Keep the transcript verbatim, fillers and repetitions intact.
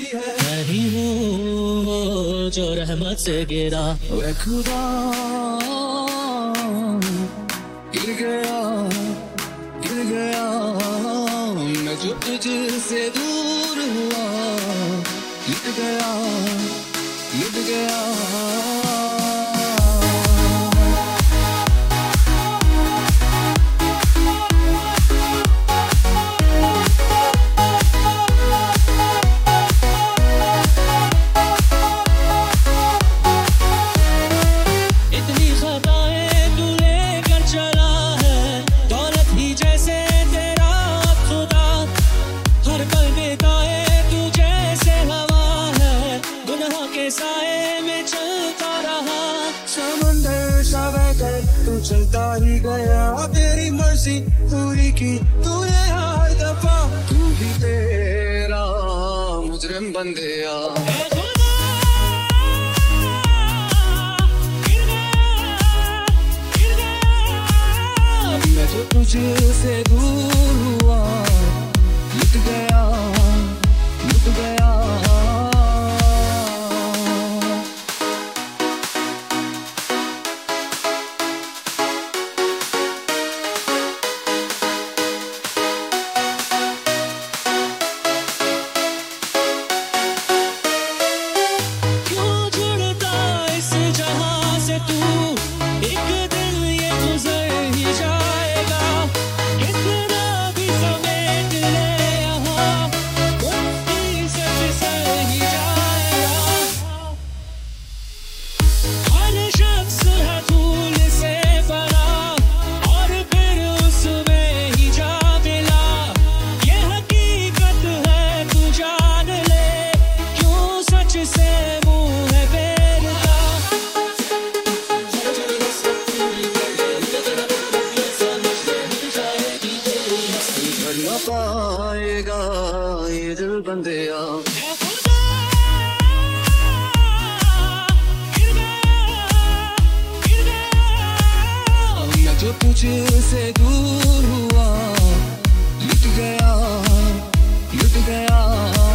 नहीं हूँ वो जो रहमत से गिरा। वे खुदा गिर गया गिर गया मैं जो तुझसे दूर हुआ। लुट गया लुट गया। तू चलता ही गया तेरी मर्जी पूरी की तूने हर दफा। तू भी तेरा मुजरिम बन गया। मैं जो तुझसे दूर हुआ लुट गया लुट गया। पाएगा ये दिल बंदिया। मैं जो तुझसे दूर हुआ लुट गया लुट गया।